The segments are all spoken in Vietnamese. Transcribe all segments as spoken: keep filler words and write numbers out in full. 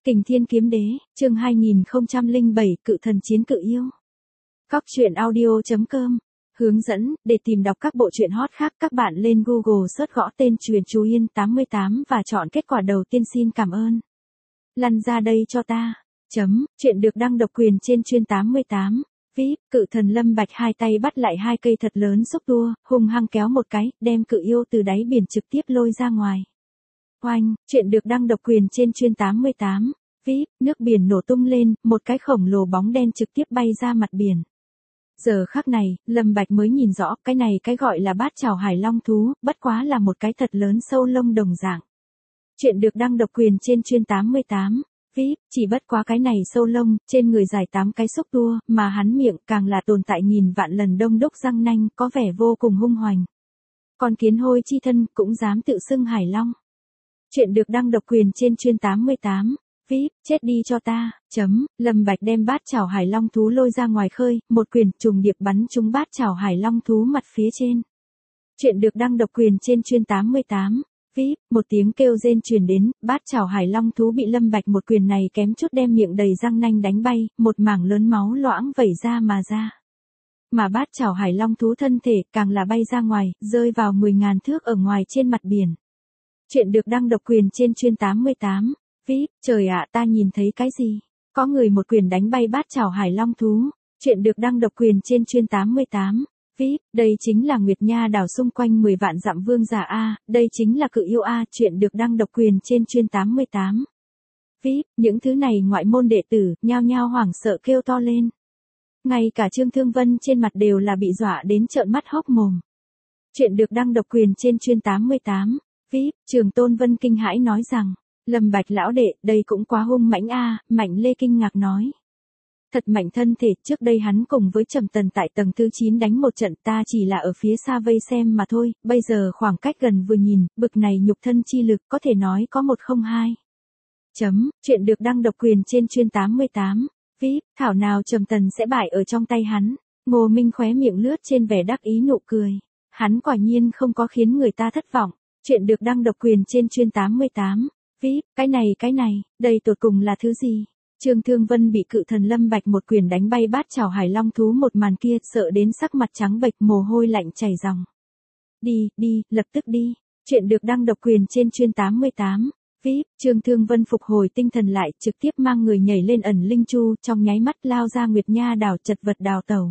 Kình Thiên Kiếm Đế, chương hai nghìn không trăm lẻ bảy, Cự Thần Chiến Cự Yêu. Cóc truyện audio chấm com. Hướng dẫn, để tìm đọc các bộ truyện hot khác các bạn lên Google search gõ tên Truyện Chú Yên tám mươi tám và chọn kết quả đầu tiên. Xin cảm ơn. Lăn ra đây cho ta. Chấm, chuyện được đăng độc quyền trên Chuyên tám mươi tám. vê i pê, Cự Thần Lâm Bạch hai tay bắt lại hai cây thật lớn xúc tua, hung hăng kéo một cái, đem cự yêu từ đáy biển trực tiếp lôi ra ngoài. Oanh, chuyện được đăng độc quyền trên Chuyên tám mươi tám. vê i pê, nước biển nổ tung lên, một cái khổng lồ bóng đen trực tiếp bay ra mặt biển. Giờ khắc này, Lâm Bạch mới nhìn rõ, cái này cái gọi là bát chảo hải long thú, bất quá là một cái thật lớn sâu lông đồng dạng. Chuyện được đăng độc quyền trên Chuyên tám mươi tám. vê i pê, chỉ bất quá cái này sâu lông, trên người dài tám cái xúc tua, mà hắn miệng càng là tồn tại nghìn vạn lần đông đúc răng nanh, có vẻ vô cùng hung hoành. Con kiến hôi chi thân, cũng dám tự xưng hải long. Chuyện được đăng độc quyền trên Chuyên tám mươi tám. vê i pê, chết đi cho ta, chấm, Lâm Bạch đem bát chảo hải long thú lôi ra ngoài khơi, một quyền trùng điệp bắn trúng bát chảo hải long thú mặt phía trên. Chuyện được đăng độc quyền trên Chuyên tám mươi tám. vê i pê, một tiếng kêu rên truyền đến, bát chảo hải long thú bị Lâm Bạch một quyền này kém chút đem miệng đầy răng nanh đánh bay, một mảng lớn máu loãng vẩy ra mà ra. Mà bát chảo hải long thú thân thể càng là bay ra ngoài, rơi vào mười ngàn thước ở ngoài trên mặt biển. Chuyện được đăng độc quyền trên Chuyên tám mươi tám. vê i pê, trời ạ, ta nhìn thấy cái gì? Có người một quyền đánh bay bát chảo hải long thú. Chuyện được đăng độc quyền trên Chuyên tám mươi tám. vê i pê, đây chính là Nguyệt Nha đảo xung quanh mười vạn dặm vương giả A, đây chính là cự yêu A. Chuyện được đăng độc quyền trên Chuyên tám mươi tám. vê i pê, những thứ này ngoại môn đệ tử, nhao nhao hoảng sợ kêu to lên. Ngay cả Trương Thương Vân trên mặt đều là bị dọa đến trợn mắt hốc mồm. Chuyện được đăng độc quyền trên Chuyên tám mươi tám. vê i pê, Trường Tôn Vân kinh hãi nói rằng, Lâm Bạch lão đệ, đây cũng quá hung mãnh a. Mạnh Lê kinh ngạc nói. Thật mạnh thân thể, trước đây hắn cùng với Trầm Tần tại tầng thứ chín đánh một trận, ta chỉ là ở phía xa vây xem mà thôi, bây giờ khoảng cách gần vừa nhìn, bực này nhục thân chi lực có thể nói có một không hai. Chấm, chuyện được đăng độc quyền trên Chuyên tám mươi tám. vê i pê, thảo nào Trầm Tần sẽ bại ở trong tay hắn. Ngô Minh khóe miệng lướt trên vẻ đắc ý nụ cười. Hắn quả nhiên không có khiến người ta thất vọng. Chuyện được đăng độc quyền trên Chuyên tám mươi tám. vê i pê, cái này cái này, đây tột cùng là thứ gì? Trương Thương Vân bị Cự Thần Lâm Bạch một quyền đánh bay bát chảo hải long thú một màn kia, sợ đến sắc mặt trắng bệch, mồ hôi lạnh chảy ròng. Đi, đi, lập tức đi. Chuyện được đăng độc quyền trên Chuyên tám mươi tám. vê i pê, Trương Thương Vân phục hồi tinh thần lại, trực tiếp mang người nhảy lên ẩn linh chu, trong nháy mắt lao ra Nguyệt Nha đảo chật vật đào tẩu.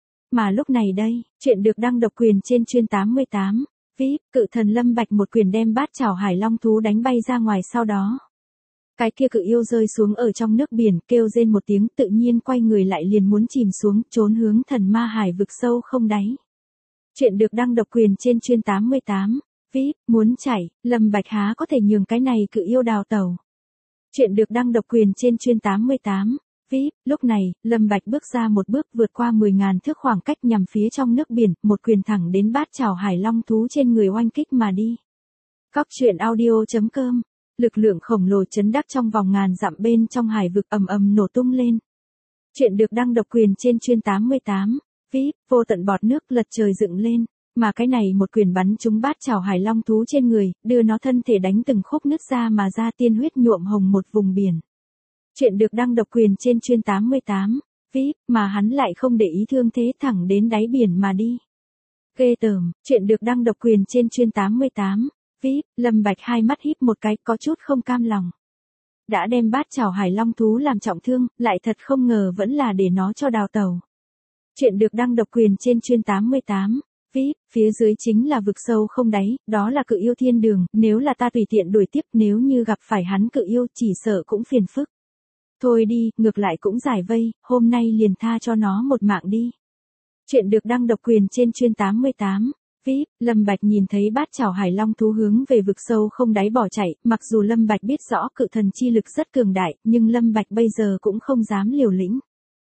Mà lúc này đây, chuyện được đăng độc quyền trên Chuyên tám mươi tám. vê i pê, Cự Thần Lâm Bạch một quyền đem bát chảo hải long thú đánh bay ra ngoài, sau đó cái kia cự yêu rơi xuống ở trong nước biển, kêu rên một tiếng, tự nhiên quay người lại liền muốn chìm xuống, trốn hướng Thần Ma Hải vực sâu không đáy. Chuyện được đăng độc quyền trên Chuyên tám mươi tám. vê i pê, muốn chạy, Lâm Bạch há có thể nhường cái này cự yêu đào tẩu. Chuyện được đăng độc quyền trên Chuyên tám mươi tám. vê i pê, lúc này, Lâm Bạch bước ra một bước vượt qua mười ngàn thước khoảng cách nhằm phía trong nước biển, một quyền thẳng đến bát chảo hải long thú trên người oanh kích mà đi. Cóc truyện audio chấm com. Lực lượng khổng lồ chấn đắc trong vòng ngàn dặm bên trong hải vực ầm ầm nổ tung lên. Chuyện được đăng độc quyền trên Chuyên tám mươi tám. vê i pê, vô tận bọt nước lật trời dựng lên, mà cái này một quyền bắn trúng bát chảo hải long thú trên người, đưa nó thân thể đánh từng khúc nứt ra mà ra, tiên huyết nhuộm hồng một vùng biển. Chuyện được đăng độc quyền trên Chuyên tám mươi tám. vê i pê, mà hắn lại không để ý thương thế, thẳng đến đáy biển mà đi. Ghê tởm, chuyện được đăng độc quyền trên Chuyên tám mươi tám. vê i pê, Lâm Bạch hai mắt híp một cái, có chút không cam lòng. Đã đem bát chảo hải long thú làm trọng thương, lại thật không ngờ vẫn là để nó cho đào tẩu. Chuyện được đăng độc quyền trên Chuyên tám mươi tám. vê i pê, phía dưới chính là vực sâu không đáy, đó là cự yêu thiên đường, nếu là ta tùy tiện đuổi tiếp, nếu như gặp phải hắn cự yêu chỉ sợ cũng phiền phức. Thôi đi, ngược lại cũng giải vây, hôm nay liền tha cho nó một mạng đi. Chuyện được đăng độc quyền trên Chuyên tám mươi tám. vê i pê, Lâm Bạch nhìn thấy bát chảo hải long thú hướng về vực sâu không đáy bỏ chạy, mặc dù Lâm Bạch biết rõ cự thần chi lực rất cường đại, nhưng Lâm Bạch bây giờ cũng không dám liều lĩnh.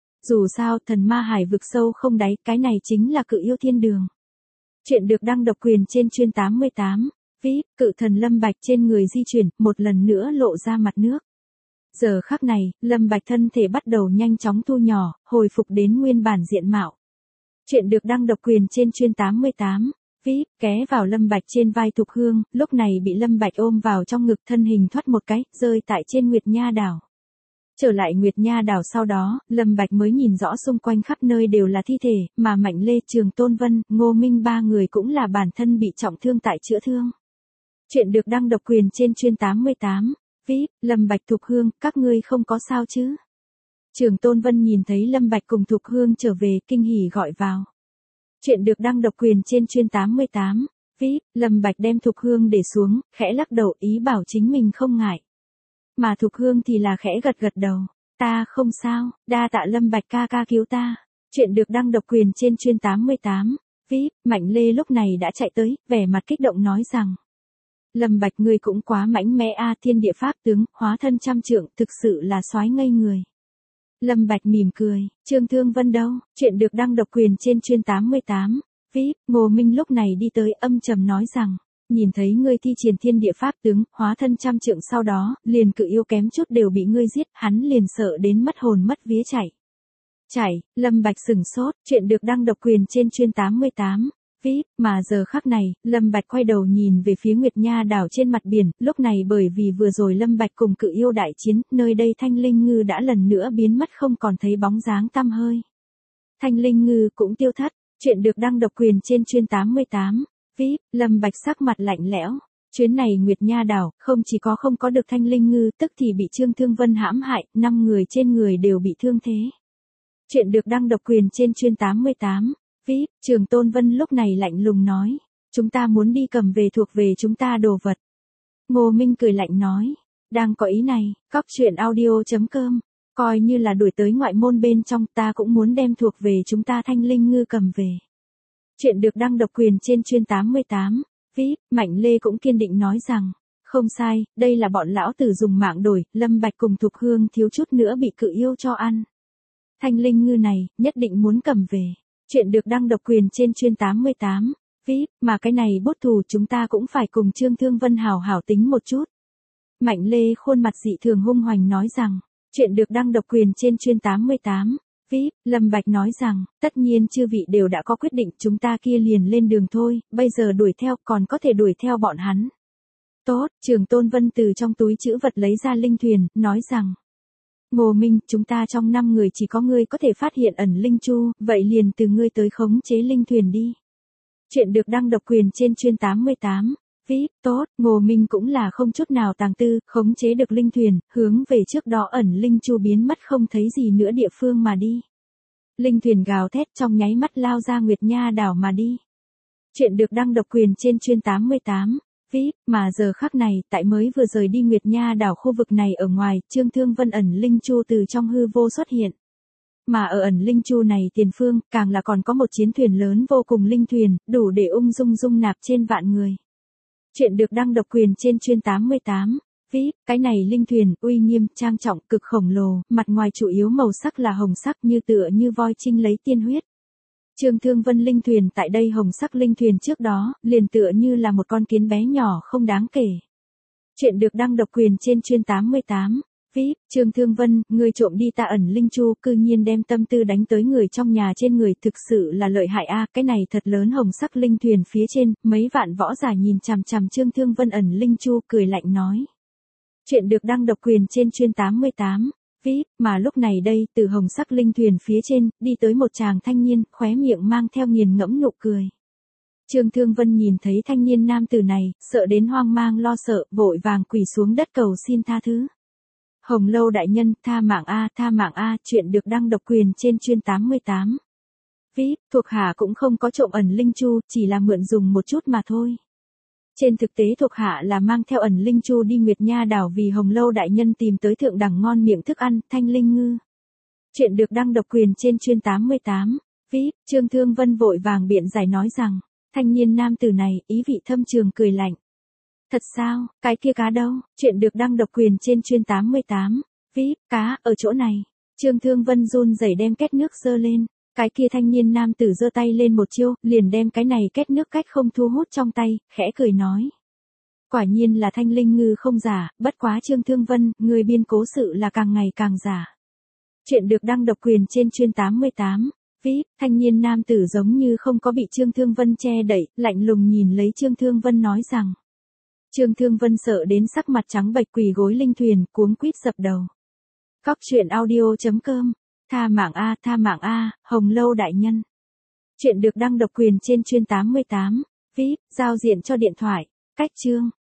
Dù sao, Thần Ma Hải vực sâu không đáy, cái này chính là cự yêu thiên đường. Chuyện được đăng độc quyền trên Chuyên tám mươi tám. vê i pê, Cự Thần Lâm Bạch trên người di chuyển, một lần nữa lộ ra mặt nước. Giờ khắc này, Lâm Bạch thân thể bắt đầu nhanh chóng thu nhỏ, hồi phục đến nguyên bản diện mạo. Chuyện được đăng độc quyền trên Chuyên tám mươi tám. vê i pê, ké vào Lâm Bạch trên vai Thục Hương, lúc này bị Lâm Bạch ôm vào trong ngực, thân hình thoát một cái, rơi tại trên Nguyệt Nha đảo. Trở lại Nguyệt Nha đảo sau đó, Lâm Bạch mới nhìn rõ xung quanh khắp nơi đều là thi thể, mà Mạnh Lê, Trường Tôn Vân, Ngô Minh ba người cũng là bản thân bị trọng thương tại chữa thương. Chuyện được đăng độc quyền trên chuyên tám mươi tám. vê i pê, Lâm Bạch, Thục Hương, các ngươi không có sao chứ? Trường Tôn Vân nhìn thấy Lâm Bạch cùng Thục Hương trở về, kinh hỉ gọi vào. Chuyện được đăng độc quyền trên chuyên tám mươi tám. vê i pê, Lâm Bạch đem Thục Hương để xuống, khẽ lắc đầu ý bảo chính mình không ngại. Mà Thục Hương thì là khẽ gật gật đầu. Ta không sao, đa tạ Lâm Bạch ca ca cứu ta. Chuyện được đăng độc quyền trên chuyên tám mươi tám. vê i pê, Mạnh Lê lúc này đã chạy tới, vẻ mặt kích động nói rằng. Lâm Bạch ngươi cũng quá mãnh mẽ a, thiên địa pháp tướng, hóa thân trăm trượng, thực sự là soái ngây người. Lâm Bạch mỉm cười, Trương Thương Vân đâu? Chuyện được đăng độc quyền trên chuyên tám mươi tám. vê i pê, Ngô Minh lúc này đi tới âm trầm nói rằng. Nhìn thấy ngươi thi triển thiên địa pháp tướng, hóa thân trăm trượng sau đó, liền cự yêu kém chút đều bị ngươi giết, hắn liền sợ đến mất hồn mất vía chạy. Chạy, Lâm Bạch sừng sốt, chuyện được đăng độc quyền trên chuyên tám mươi tám. vê i pê, mà giờ khắc này, Lâm Bạch quay đầu nhìn về phía Nguyệt Nha đảo trên mặt biển, lúc này bởi vì vừa rồi Lâm Bạch cùng cự yêu đại chiến, nơi đây Thanh Linh Ngư đã lần nữa biến mất không còn thấy bóng dáng tăm hơi. Thanh Linh Ngư cũng tiêu thất, chuyện được đăng độc quyền trên chuyên tám mươi tám. vê i pê, Lâm Bạch sắc mặt lạnh lẽo. Chuyến này Nguyệt Nha đảo, không chỉ có không có được Thanh Linh Ngư, tức thì bị Trương Thương Vân hãm hại, năm người trên người đều bị thương thế. Chuyện được đăng độc quyền trên chuyên tám mươi tám. vê i pê, Trường Tôn Vân lúc này lạnh lùng nói. Chúng ta muốn đi cầm về thuộc về chúng ta đồ vật. Ngô Minh cười lạnh nói. Đang có ý này, cóc truyện audio chấm com. Coi như là đuổi tới ngoại môn bên trong, ta cũng muốn đem thuộc về chúng ta Thanh Linh Ngư cầm về. Chuyện được đăng độc quyền trên chuyên tám mươi tám. vê i pê, Mạnh Lê cũng kiên định nói rằng. Không sai, đây là bọn lão tử dùng mạng đổi, Lâm Bạch cùng Thục Hương thiếu chút nữa bị cự yêu cho ăn. Thanh Linh Ngư này, nhất định muốn cầm về. Chuyện được đăng độc quyền trên chuyên tám mươi tám. vê i pê, mà cái này bốt thù chúng ta cũng phải cùng Trương Thương Vân hảo hảo tính một chút. Mạnh Lê khuôn mặt dị thường hung hoành nói rằng. Chuyện được đăng độc quyền trên chuyên tám mươi tám. vê i pê, Lâm Bạch nói rằng, tất nhiên chư vị đều đã có quyết định, chúng ta kia liền lên đường thôi, bây giờ đuổi theo, còn có thể đuổi theo bọn hắn. Tốt, Trường Tôn Vân từ trong túi trữ vật lấy ra linh thuyền, nói rằng. Ngô Minh, chúng ta trong năm người chỉ có ngươi có thể phát hiện ẩn linh chu, vậy liền từ ngươi tới khống chế linh thuyền đi. Chuyện được đăng độc quyền trên chuyên tám mươi tám. vê i pê, tốt, Ngô Minh cũng là không chút nào tàng tư, khống chế được linh thuyền, hướng về trước đó ẩn linh chu biến mất không thấy gì nữa địa phương mà đi. Linh thuyền gào thét trong nháy mắt lao ra Nguyệt Nha đảo mà đi. Chuyện được đăng độc quyền trên chuyên tám mươi tám. vê i pê, mà giờ khắc này, tại mới vừa rời đi Nguyệt Nha đảo khu vực này ở ngoài, Trương Thương Vân ẩn linh chu từ trong hư vô xuất hiện. Mà ở ẩn linh chu này tiền phương, càng là còn có một chiến thuyền lớn vô cùng linh thuyền, đủ để ung dung dung nạp trên vạn người. Chuyện được đăng độc quyền trên chuyên tám mươi tám. vê i pê, cái này linh thuyền, uy nghiêm, trang trọng, cực khổng lồ, mặt ngoài chủ yếu màu sắc là hồng sắc như tựa như voi trinh lấy tiên huyết. Trương Thương Vân linh thuyền tại đây hồng sắc linh thuyền trước đó, liền tựa như là một con kiến bé nhỏ không đáng kể. Chuyện được đăng độc quyền trên chuyên tám mươi tám. vê i pê, Trương Thương Vân, ngươi trộm đi ta ẩn linh chu, cư nhiên đem tâm tư đánh tới người trong nhà trên người, thực sự là lợi hại a, cái này thật lớn hồng sắc linh thuyền phía trên, mấy vạn võ giả nhìn chằm chằm Trương Thương Vân ẩn linh chu, cười lạnh nói. Chuyện được đăng độc quyền trên chuyên tám mươi tám. vê i pê, mà lúc này đây, từ hồng sắc linh thuyền phía trên, đi tới một chàng thanh niên, khóe miệng mang theo nghiền ngẫm nụ cười. Trương Thương Vân nhìn thấy thanh niên nam tử này, sợ đến hoang mang lo sợ, vội vàng quỳ xuống đất cầu xin tha thứ. Hồng Lâu đại nhân, tha mạng a, tha mạng a, chuyện được đăng độc quyền trên chuyên tám mươi tám. vê i pê, thuộc hạ cũng không có trộm ẩn linh chu, chỉ là mượn dùng một chút mà thôi. Trên thực tế thuộc hạ là mang theo ẩn linh chu đi Nguyệt Nha đảo vì Hồng Lâu đại nhân tìm tới thượng đẳng ngon miệng thức ăn, Thanh Linh Ngư. Chuyện được đăng độc quyền trên chuyên tám mươi tám. vê i pê, Trương Thương Vân vội vàng biện giải nói rằng, thanh niên nam tử này, ý vị thâm trường cười lạnh. Thật sao, cái kia cá đâu? Chuyện được đăng độc quyền trên chuyên tám mươi tám. vê i pê, cá, ở chỗ này. Trương Thương Vân run rẩy đem két nước giơ lên. Cái kia thanh niên nam tử giơ tay lên một chiêu, liền đem cái này két nước cách không thu hút trong tay, khẽ cười nói. Quả nhiên là Thanh Linh Ngư không giả, bất quá Trương Thương Vân, người biên cố sự là càng ngày càng giả. Chuyện được đăng độc quyền trên chuyên tám mươi tám. vê i pê, thanh niên nam tử giống như không có bị Trương Thương Vân che đậy, lạnh lùng nhìn lấy Trương Thương Vân nói rằng. Trương Thương Vân sợ đến sắc mặt trắng bệch quỳ gối linh thuyền, cuống quýt dập đầu. Cóc truyện audio chấm com. Tha mạng a, tha mạng a, Hồng Lâu đại nhân. Chuyện được đăng độc quyền trên chuyên tám mươi tám. vê i pê, giao diện cho điện thoại. Cách chương.